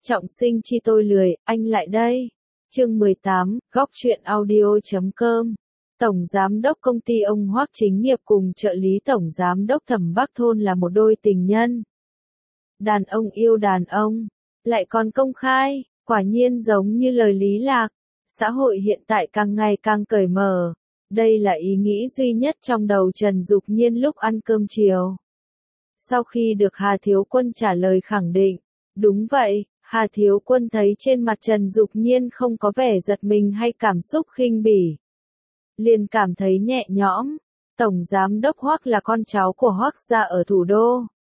Trọng sinh chi tôi lười, anh lại đây. Chương 18, góc truyện audio.com. Tổng giám đốc công ty ông Hoắc Chính Nghiệp cùng trợ lý tổng giám đốc Thẩm Bắc Thôn là một đôi tình nhân. Đàn ông yêu đàn ông, lại còn công khai, quả nhiên giống như lời Lý Lạc. Xã hội hiện tại càng ngày càng cởi mở. Đây là ý nghĩ duy nhất trong đầu Trần Dục Nhiên lúc ăn cơm chiều. Sau khi được Hà Thiếu Quân trả lời khẳng định, đúng vậy, Hà Thiếu Quân thấy trên mặt Trần Dục Nhiên không có vẻ giật mình hay cảm xúc khinh bỉ. Liền cảm thấy nhẹ nhõm, Tổng Giám đốc Hoắc là con cháu của Hoắc gia ở thủ đô.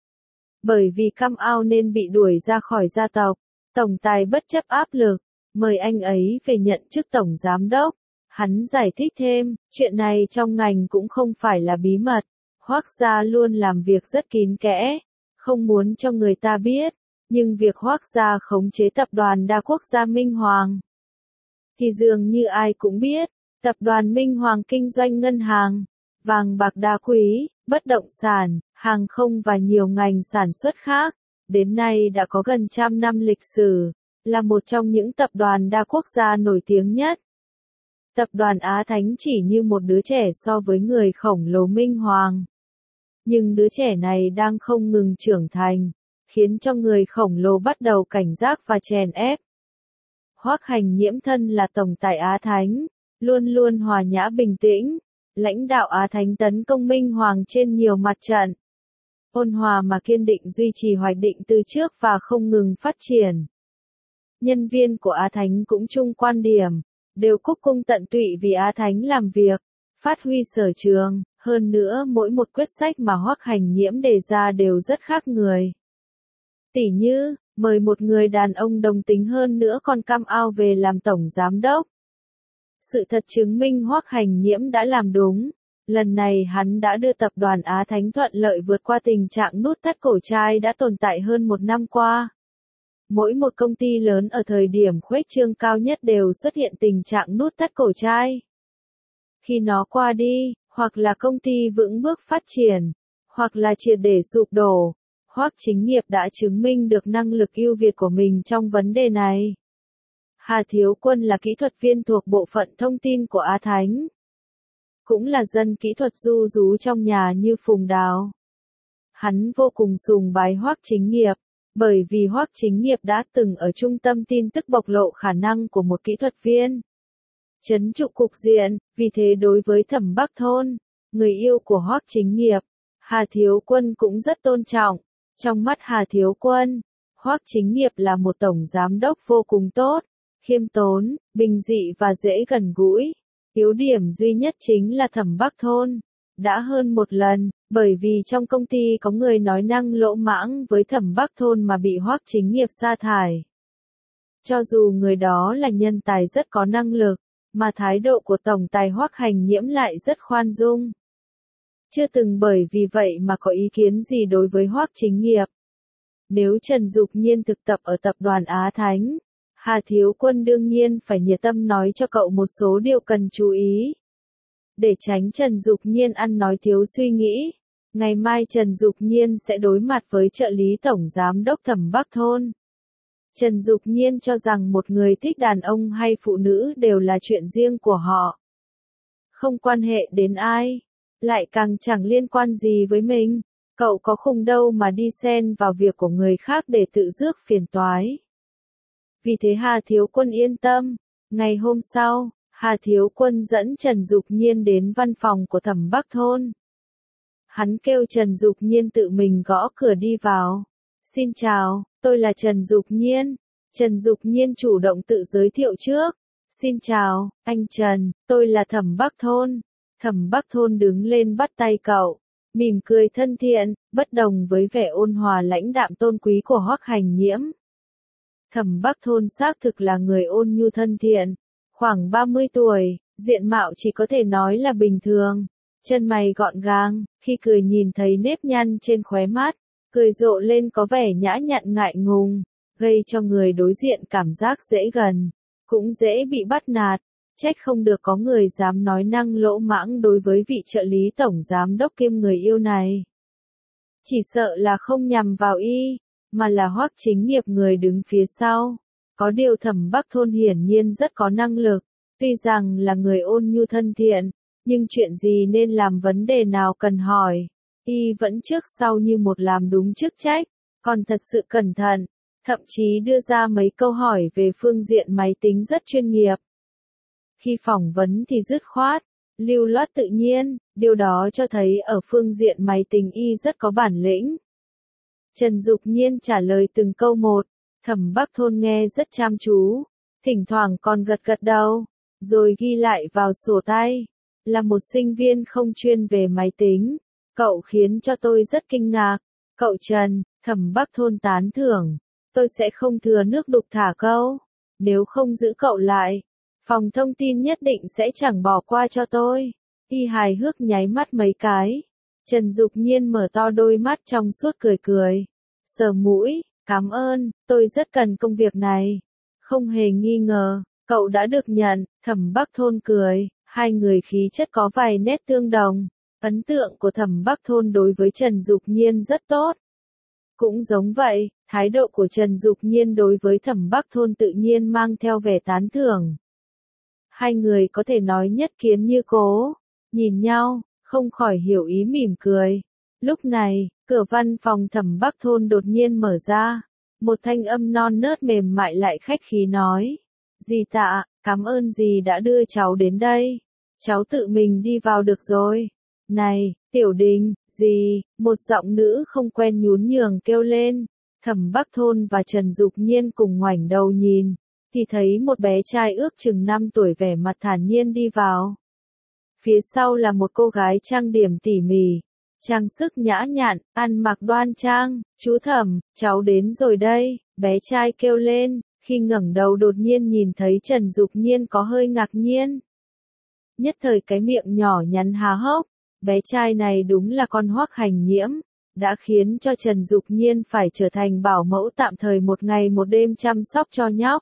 Bởi vì căm ao nên bị đuổi ra khỏi gia tộc, Tổng Tài bất chấp áp lực, mời anh ấy về nhận chức Tổng Giám đốc. Hắn giải thích thêm, chuyện này trong ngành cũng không phải là bí mật, Hoắc gia luôn làm việc rất kín kẽ, không muốn cho người ta biết, nhưng việc Hoắc gia khống chế tập đoàn đa quốc gia Minh Hoàng thì dường như ai cũng biết. Tập đoàn Minh Hoàng kinh doanh ngân hàng, vàng bạc đá quý, bất động sản, hàng không và nhiều ngành sản xuất khác, đến nay đã có gần 100 năm lịch sử, là một trong những tập đoàn đa quốc gia nổi tiếng nhất. Tập đoàn Á Thánh chỉ như một đứa trẻ so với người khổng lồ Minh Hoàng. Nhưng đứa trẻ này đang không ngừng trưởng thành, khiến cho người khổng lồ bắt đầu cảnh giác và chèn ép. Hoắc Hành Nhiễm thân là tổng tài Á Thánh, luôn luôn hòa nhã bình tĩnh, lãnh đạo Á Thánh tấn công Minh Hoàng trên nhiều mặt trận. Ôn hòa mà kiên định duy trì hoạch định từ trước và không ngừng phát triển. Nhân viên của Á Thánh cũng chung quan điểm, đều cúc cung tận tụy vì Á Thánh làm việc, phát huy sở trường, hơn nữa mỗi một quyết sách mà Hoắc Hành Nhiễm đề ra đều rất khác người. Tỉ như, mời một người đàn ông đồng tính hơn nữa còn căm ao về làm tổng giám đốc. Sự thật chứng minh Hoắc Hành Nhiễm đã làm đúng, lần này hắn đã đưa tập đoàn Á Thánh thuận lợi vượt qua tình trạng nút thắt cổ trai đã tồn tại hơn một năm qua. Mỗi một công ty lớn ở thời điểm khuếch trương cao nhất đều xuất hiện tình trạng nút thắt cổ trai. Khi nó qua đi, hoặc là công ty vững bước phát triển, hoặc là triệt để sụp đổ, Hoắc Chính Nghiệp đã chứng minh được năng lực ưu việt của mình trong vấn đề này. Hà Thiếu Quân là kỹ thuật viên thuộc bộ phận thông tin của Á Thánh. Cũng là dân kỹ thuật ru rú trong nhà như Phùng Đào. Hắn vô cùng sùng bái Hoắc Chính Nghiệp, bởi vì Hoắc Chính Nghiệp đã từng ở trung tâm tin tức bộc lộ khả năng của một kỹ thuật viên. Trấn trụ cục diện, vì thế đối với Thẩm Bắc Thôn, người yêu của Hoắc Chính Nghiệp, Hà Thiếu Quân cũng rất tôn trọng. Trong mắt Hà Thiếu Quân, Hoắc Chính Nghiệp là một tổng giám đốc vô cùng tốt, khiêm tốn, bình dị và dễ gần gũi. Yếu điểm duy nhất chính là Thẩm Bắc Thôn. Đã hơn một lần, bởi vì trong công ty có người nói năng lỗ mãng với Thẩm Bắc Thôn mà bị Hoắc Chính Nghiệp sa thải. Cho dù người đó là nhân tài rất có năng lực, mà thái độ của tổng tài Hoắc Hành Nhiễm lại rất khoan dung. Chưa từng bởi vì vậy mà có ý kiến gì đối với Hoắc Chính Nghiệp. Nếu Trần Dục Nhiên thực tập ở tập đoàn Á Thánh, Hà Thiếu Quân đương nhiên phải nhiệt tâm nói cho cậu một số điều cần chú ý. Để tránh Trần Dục Nhiên ăn nói thiếu suy nghĩ, ngày mai Trần Dục Nhiên sẽ đối mặt với trợ lý tổng giám đốc Thẩm Bắc Thôn. Trần Dục Nhiên cho rằng một người thích đàn ông hay phụ nữ đều là chuyện riêng của họ. Không quan hệ đến ai, lại càng chẳng liên quan gì với mình. Cậu có khùng đâu mà đi xen vào việc của người khác để tự rước phiền toái. Vì thế Hà Thiếu Quân yên tâm. Ngày hôm sau, Hà Thiếu Quân dẫn Trần Dục Nhiên đến văn phòng của Thẩm Bắc Thôn. Hắn kêu Trần Dục Nhiên tự mình gõ cửa đi vào. Xin chào, tôi là Trần Dục Nhiên. Trần Dục Nhiên chủ động tự giới thiệu trước. Xin chào, anh Trần, tôi là Thẩm Bắc Thôn. Thẩm Bắc Thôn đứng lên bắt tay cậu, mỉm cười thân thiện, bất đồng với vẻ ôn hòa lãnh đạm tôn quý của Hoắc Hành Nhiễm. Thẩm Bắc Thôn xác thực là người ôn nhu thân thiện, khoảng 30 tuổi, diện mạo chỉ có thể nói là bình thường, chân mày gọn gàng, khi cười nhìn thấy nếp nhăn trên khóe mắt, cười rộ lên có vẻ nhã nhặn ngại ngùng, gây cho người đối diện cảm giác dễ gần, cũng dễ bị bắt nạt. Trách không được có người dám nói năng lỗ mãng đối với vị trợ lý tổng giám đốc kiêm người yêu này. Chỉ sợ là không nhằm vào y, mà là Hoắc Chính Nghiệp người đứng phía sau. Có điều Thẩm Bắc Thôn hiển nhiên rất có năng lực, tuy rằng là người ôn nhu thân thiện, nhưng chuyện gì nên làm vấn đề nào cần hỏi, y vẫn trước sau như một làm đúng chức trách, còn thật sự cẩn thận, thậm chí đưa ra mấy câu hỏi về phương diện máy tính rất chuyên nghiệp. Khi phỏng vấn thì dứt khoát, lưu loát tự nhiên, điều đó cho thấy ở phương diện máy tính y rất có bản lĩnh. Trần Dục Nhiên trả lời từng câu một, Thẩm Bắc Thôn nghe rất chăm chú, thỉnh thoảng còn gật gật đầu, rồi ghi lại vào sổ tay. Là một sinh viên không chuyên về máy tính, cậu khiến cho tôi rất kinh ngạc. Cậu Trần, Thẩm Bắc Thôn tán thưởng, tôi sẽ không thừa nước đục thả câu. Nếu không giữ cậu lại, phòng thông tin nhất định sẽ chẳng bỏ qua cho tôi. Y hài hước nháy mắt mấy cái. Trần Dục Nhiên mở to đôi mắt trong suốt cười cười. Sờ mũi, cảm ơn, tôi rất cần công việc này. Không hề nghi ngờ, cậu đã được nhận, Thẩm Bắc Thôn cười. Hai người khí chất có vài nét tương đồng. Ấn tượng của Thẩm Bắc Thôn đối với Trần Dục Nhiên rất tốt. Cũng giống vậy, thái độ của Trần Dục Nhiên đối với Thẩm Bắc Thôn tự nhiên mang theo vẻ tán thưởng. Hai người có thể nói nhất kiến như cố, nhìn nhau, không khỏi hiểu ý mỉm cười. Lúc này, cửa văn phòng Thẩm Bắc Thôn đột nhiên mở ra, một thanh âm non nớt mềm mại lại khách khí nói. Dì Tạ, cảm ơn dì đã đưa cháu đến đây. Cháu tự mình đi vào được rồi. Này, Tiểu Đình, dì, một giọng nữ không quen nhún nhường kêu lên. Thẩm Bắc Thôn và Trần Dục Nhiên cùng ngoảnh đầu nhìn, thì thấy một bé trai ước chừng 5 tuổi vẻ mặt thản nhiên đi vào. Phía sau là một cô gái trang điểm tỉ mỉ, trang sức nhã nhặn, ăn mặc đoan trang. Chú Thẩm, cháu đến rồi đây, bé trai kêu lên, khi ngẩng đầu đột nhiên nhìn thấy Trần Dục Nhiên có hơi ngạc nhiên. Nhất thời cái miệng nhỏ nhắn há hốc, bé trai này đúng là con Hoắc Hành Nhiễm, đã khiến cho Trần Dục Nhiên phải trở thành bảo mẫu tạm thời một ngày một đêm chăm sóc cho nhóc.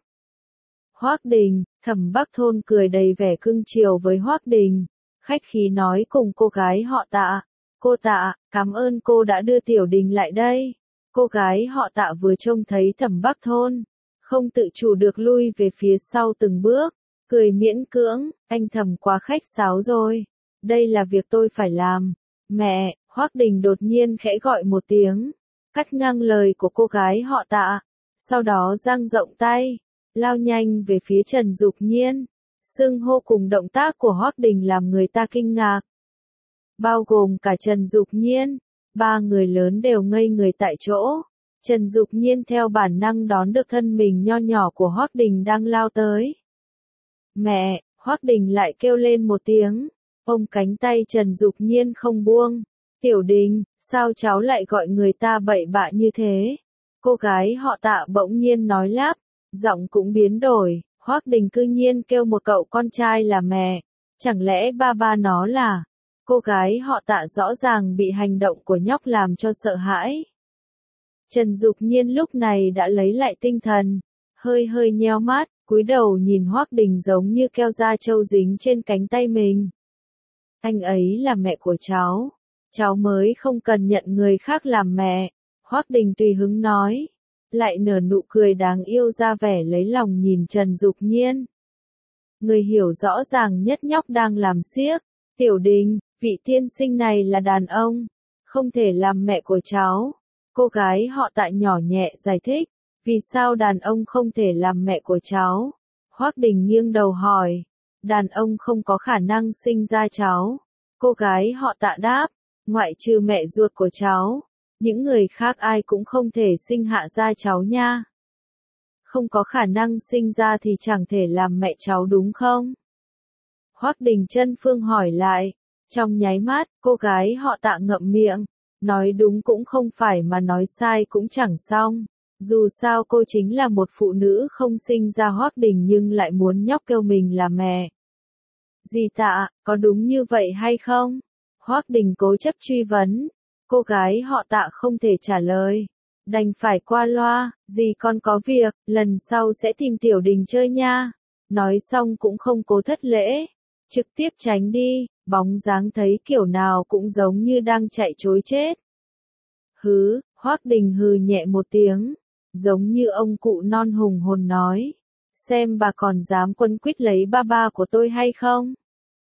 Hoắc Đình, Thẩm Bắc Thôn cười đầy vẻ cưng chiều với Hoắc Đình, khách khí nói cùng cô gái họ Tạ. Cô Tạ, cảm ơn cô đã đưa Tiểu Đình lại đây. Cô gái họ Tạ vừa trông thấy Thẩm Bắc Thôn, không tự chủ được lui về phía sau từng bước, cười miễn cưỡng, anh Thẩm quá khách sáo rồi. Đây là việc tôi phải làm. Mẹ, Hoắc Đình đột nhiên khẽ gọi một tiếng, cắt ngang lời của cô gái họ Tạ, sau đó dang rộng tay, lao nhanh về phía Trần Dục Nhiên. Xưng hô cùng động tác của Hoắc Đình làm người ta kinh ngạc. Bao gồm cả Trần Dục Nhiên, ba người lớn đều ngây người tại chỗ. Trần Dục Nhiên theo bản năng đón được thân mình nho nhỏ của Hoắc Đình đang lao tới. Mẹ, Hoắc Đình lại kêu lên một tiếng, ôm cánh tay Trần Dục Nhiên không buông. Tiểu Đình, sao cháu lại gọi người ta bậy bạ như thế? Cô gái họ Tạ bỗng nhiên nói lắp, giọng cũng biến đổi. Hoắc Đình cư nhiên kêu một cậu con trai là mẹ, chẳng lẽ ba ba nó là? Cô gái họ Tạ rõ ràng bị hành động của nhóc làm cho sợ hãi. Trần Dục Nhiên lúc này đã lấy lại tinh thần, hơi hơi nheo mắt, cúi đầu nhìn Hoắc Đình giống như keo da trâu dính trên cánh tay mình. Anh ấy là mẹ của cháu mới không cần nhận người khác làm mẹ. Hoắc Đình tùy hứng nói, lại nở nụ cười đáng yêu ra vẻ lấy lòng nhìn Trần Dục Nhiên. Người hiểu rõ ràng nhất nhóc đang làm xiếc. Tiểu Đình, vị tiên sinh này là đàn ông, không thể làm mẹ của cháu. Cô gái họ Tạ nhỏ nhẹ giải thích, vì sao đàn ông không thể làm mẹ của cháu? Hoắc Đình nghiêng đầu hỏi, đàn ông không có khả năng sinh ra cháu. Cô gái họ Tạ đáp, ngoại trừ mẹ ruột của cháu, những người khác ai cũng không thể sinh hạ ra cháu nha. Không có khả năng sinh ra thì chẳng thể làm mẹ cháu đúng không? Hoắc Đình Chân Phương hỏi lại, trong nháy mắt, cô gái họ Tạ ngậm miệng, nói đúng cũng không phải mà nói sai cũng chẳng xong. Dù sao cô chính là một phụ nữ không sinh ra Hoắc Đình nhưng lại muốn nhóc kêu mình là mẹ. Dì Tạ, có đúng như vậy hay không? Hoắc Đình cố chấp truy vấn. Cô gái họ Tạ không thể trả lời, đành phải qua loa, dì con có việc, lần sau sẽ tìm Tiểu Đình chơi nha. Nói xong cũng không cố thất lễ, trực tiếp tránh đi, bóng dáng thấy kiểu nào cũng giống như đang chạy trối chết. Hứ, Hoắc Đình hừ nhẹ một tiếng, giống như ông cụ non hùng hồn nói. Xem bà còn dám quấn quýt lấy ba ba của tôi hay không?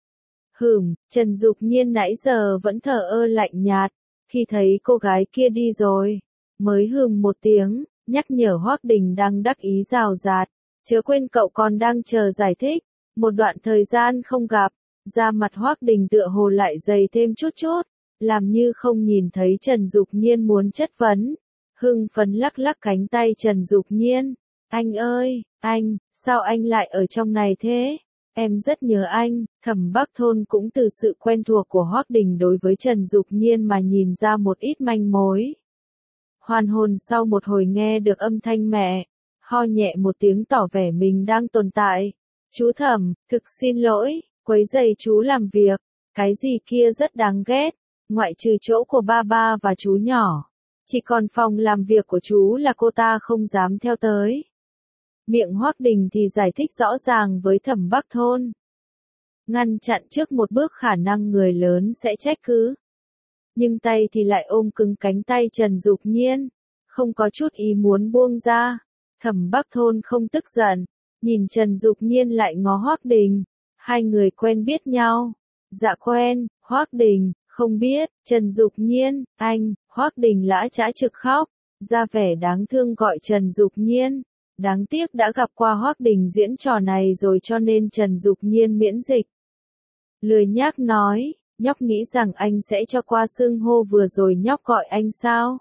Trần Dục Nhiên nãy giờ vẫn thờ ơ lạnh nhạt, khi thấy cô gái kia đi rồi, mới một tiếng, nhắc nhở Hoắc Đình đang đắc ý rào rạt, chớ quên cậu còn đang chờ giải thích. Một đoạn thời gian không gặp, da mặt Hoắc Đình tựa hồ lại dày thêm chút chút, làm như không nhìn thấy Trần Dục Nhiên muốn chất vấn. Hưng phấn lắc lắc cánh tay Trần Dục Nhiên. Anh ơi, anh, sao anh lại ở trong này thế? Em rất nhớ anh. Thẩm Bắc Thôn cũng từ sự quen thuộc của Hoắc Đình đối với Trần Dục Nhiên mà nhìn ra một ít manh mối. Hoàn hồn sau một hồi nghe được âm thanh mẹ, ho nhẹ một tiếng tỏ vẻ mình đang tồn tại. Chú Thẩm, thực xin lỗi, quấy rầy chú làm việc, cái gì kia rất đáng ghét, ngoại trừ chỗ của ba ba và chú nhỏ. Chỉ còn phòng làm việc của chú là cô ta không dám theo tới. Miệng Hoắc Đình thì giải thích rõ ràng với Thẩm Bắc Thôn. Ngăn chặn trước một bước khả năng người lớn sẽ trách cứ. Nhưng tay thì lại ôm cứng cánh tay Trần Dục Nhiên, không có chút ý muốn buông ra. Thẩm Bắc Thôn không tức giận, nhìn Trần Dục Nhiên lại ngó Hoắc Đình. Hai người quen biết nhau. Dạ quen. Hoắc Đình, không biết. Trần Dục Nhiên, anh. Hoắc Đình lã chã trực khóc, ra vẻ đáng thương gọi Trần Dục Nhiên. Đáng tiếc đã gặp qua Hoắc Đình diễn trò này rồi cho nên Trần Dục Nhiên miễn dịch. Lười nhác nói, nhóc nghĩ rằng anh sẽ cho qua xưng hô vừa rồi nhóc gọi anh sao?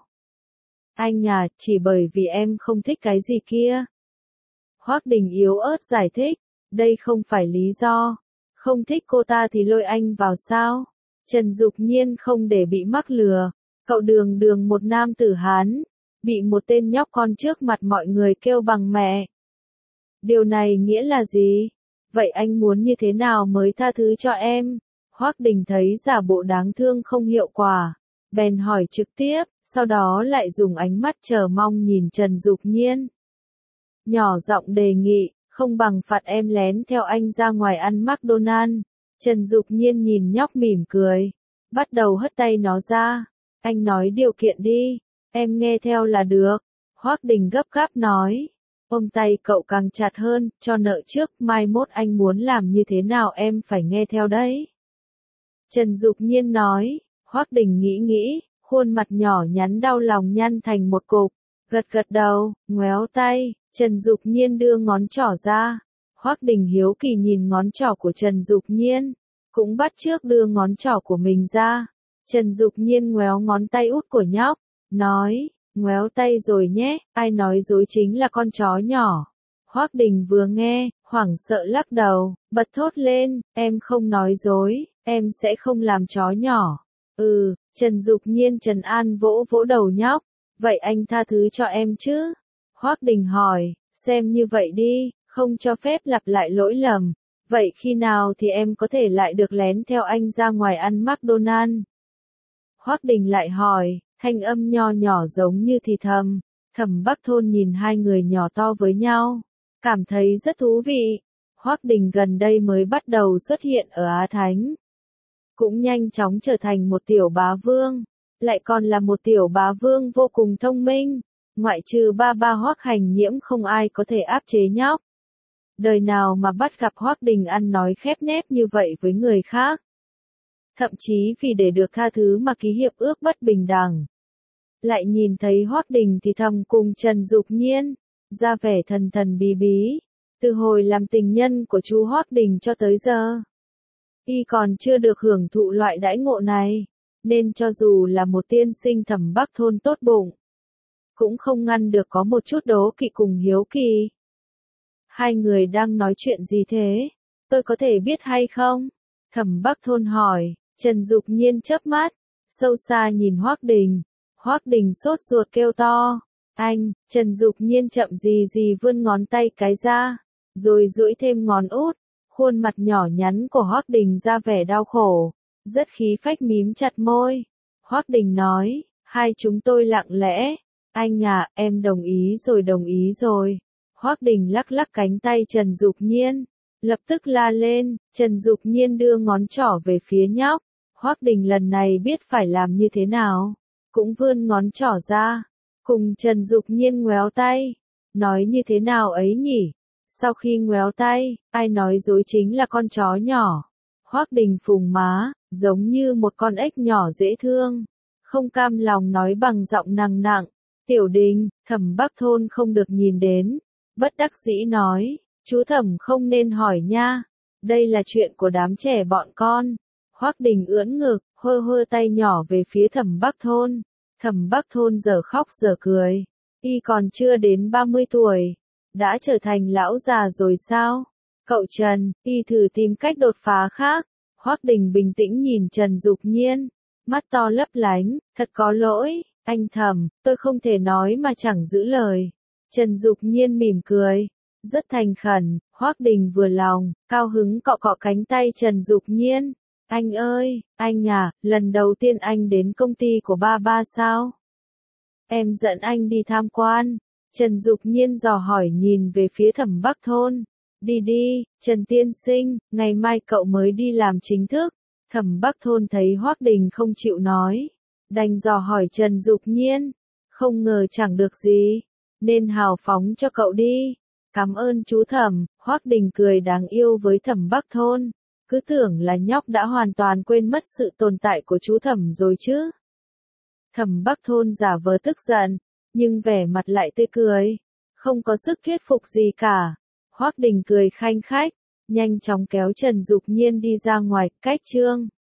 Anh à, chỉ bởi vì em không thích cái gì kia. Hoắc Đình yếu ớt giải thích, đây không phải lý do. Không thích cô ta thì lôi anh vào sao? Trần Dục Nhiên không để bị mắc lừa. Cậu đường một nam tử Hán, bị một tên nhóc con trước mặt mọi người kêu bằng mẹ. Điều này nghĩa là gì? Vậy anh muốn như thế nào mới tha thứ cho em? Hoắc Đình thấy giả bộ đáng thương không hiệu quả, bèn hỏi trực tiếp, sau đó lại dùng ánh mắt chờ mong nhìn Trần Dục Nhiên. Nhỏ giọng đề nghị, không bằng phạt em lén theo anh ra ngoài ăn McDonald's. Trần Dục Nhiên nhìn nhóc mỉm cười, bắt đầu hất tay nó ra. Anh nói điều kiện đi, em nghe theo là được. Hoắc Đình gấp gáp nói, ôm tay cậu càng chặt hơn, cho nợ trước, mai mốt anh muốn làm như thế nào em phải nghe theo đấy. Trần Dục Nhiên nói. Hoắc Đình nghĩ, khuôn mặt nhỏ nhắn đau lòng nhăn thành một cục, gật đầu, ngoéo tay. Trần Dục Nhiên đưa ngón trỏ ra. Hoắc Đình hiếu kỳ nhìn ngón trỏ của Trần Dục Nhiên, cũng bắt chước đưa ngón trỏ của mình ra. Trần Dục Nhiên ngoéo ngón tay út của nhóc, nói, ngoéo tay rồi nhé, ai nói dối chính là con chó nhỏ. Hoắc Đình vừa nghe, hoảng sợ lắc đầu, bật thốt lên, em không nói dối, em sẽ không làm chó nhỏ. Trần Dục Nhiên trấn an vỗ vỗ đầu nhóc, vậy anh tha thứ cho em chứ? Hoắc Đình hỏi, xem như vậy đi, không cho phép lặp lại lỗi lầm. Vậy khi nào thì em có thể lại được lén theo anh ra ngoài ăn McDonald's? Hoắc Đình lại hỏi, thanh âm nho nhỏ giống như thì thầm. Thẩm Bắc Thôn nhìn hai người nhỏ to với nhau, cảm thấy rất thú vị. Hoắc Đình gần đây mới bắt đầu xuất hiện ở Á Thánh, cũng nhanh chóng trở thành một tiểu bá vương, lại còn là một tiểu bá vương vô cùng thông minh. Ngoại trừ ba Hoắc Hành Nhiễm không ai có thể áp chế nhóc. Đời nào mà bắt gặp Hoắc Đình ăn nói khép nép như vậy với người khác. Thậm chí vì để được tha thứ mà ký hiệp ước bất bình đẳng. Lại nhìn thấy Hoắc Đình thì thầm cùng Trần Dục Nhiên, ra vẻ thần bí bí. Từ hồi làm tình nhân của chú Hoắc Đình cho tới giờ, y còn chưa được hưởng thụ loại đãi ngộ này, nên cho dù là một tiên sinh Thẩm Bắc Thôn tốt bụng, cũng không ngăn được có một chút đố kỵ cùng hiếu kỳ. Hai người đang nói chuyện gì thế? Tôi có thể biết hay không? Thẩm Bắc Thôn hỏi. Trần Dục Nhiên chớp mắt, sâu xa nhìn Hoắc Đình. Hoắc Đình sốt ruột kêu to. Anh! Trần Dục Nhiên chậm gì vươn ngón tay cái ra, rồi duỗi thêm ngón út. Khuôn mặt nhỏ nhắn của Hoắc Đình ra vẻ đau khổ, rất khí phách mím chặt môi. Hoắc Đình nói, hai chúng tôi lặng lẽ. Anh à, em đồng ý rồi. Hoắc Đình lắc lắc cánh tay Trần Dục Nhiên, lập tức la lên. Trần Dục Nhiên đưa ngón trỏ về phía nhóc. Hoắc Đình lần này biết phải làm như thế nào, cũng vươn ngón trỏ ra, cùng Trần Dục Nhiên ngoéo tay. Nói như thế nào ấy nhỉ? Sau khi ngoéo tay, ai nói dối chính là con chó nhỏ. Hoắc Đình phùng má, giống như một con ếch nhỏ dễ thương. Không cam lòng nói bằng giọng nặng nặng. Tiểu Đình, Thẩm Bắc Thôn không được nhìn đến. Bất đắc dĩ nói, chú Thẩm không nên hỏi nha. Đây là chuyện của đám trẻ bọn con. Hoắc Đình ưỡn ngực, hơ tay nhỏ về phía Thẩm Bắc Thôn. Thẩm Bắc Thôn giờ khóc giờ cười. Y còn chưa đến 30 tuổi. Đã trở thành lão già rồi sao? Cậu Trần, y thử tìm cách đột phá khác. Hoắc Đình bình tĩnh nhìn Trần Dục Nhiên. Mắt to lấp lánh, thật có lỗi, anh Thẩm, tôi không thể nói mà chẳng giữ lời. Trần Dục Nhiên mỉm cười. Rất thành khẩn, Hoắc Đình vừa lòng, cao hứng cọ cọ cánh tay Trần Dục Nhiên. Anh ơi, anh à, lần đầu tiên anh đến công ty của ba sao? Em dẫn anh đi tham quan. Trần Dục Nhiên dò hỏi nhìn về phía Thẩm Bắc Thôn. Đi đi, Trần tiên sinh, ngày mai cậu mới đi làm chính thức. Thẩm Bắc Thôn thấy Hoắc Đình không chịu nói. Đành dò hỏi Trần Dục Nhiên. Không ngờ chẳng được gì. Nên hào phóng cho cậu đi. Cảm ơn chú Thẩm. Hoắc Đình cười đáng yêu với Thẩm Bắc Thôn. Cứ tưởng là nhóc đã hoàn toàn quên mất sự tồn tại của chú Thẩm rồi chứ. Thẩm Bắc Thôn giả vờ tức giận, nhưng vẻ mặt lại tươi cười. Không có sức thuyết phục gì cả. Hoắc Đình cười khanh khách, nhanh chóng kéo Trần Dục Nhiên đi ra ngoài, cách chương.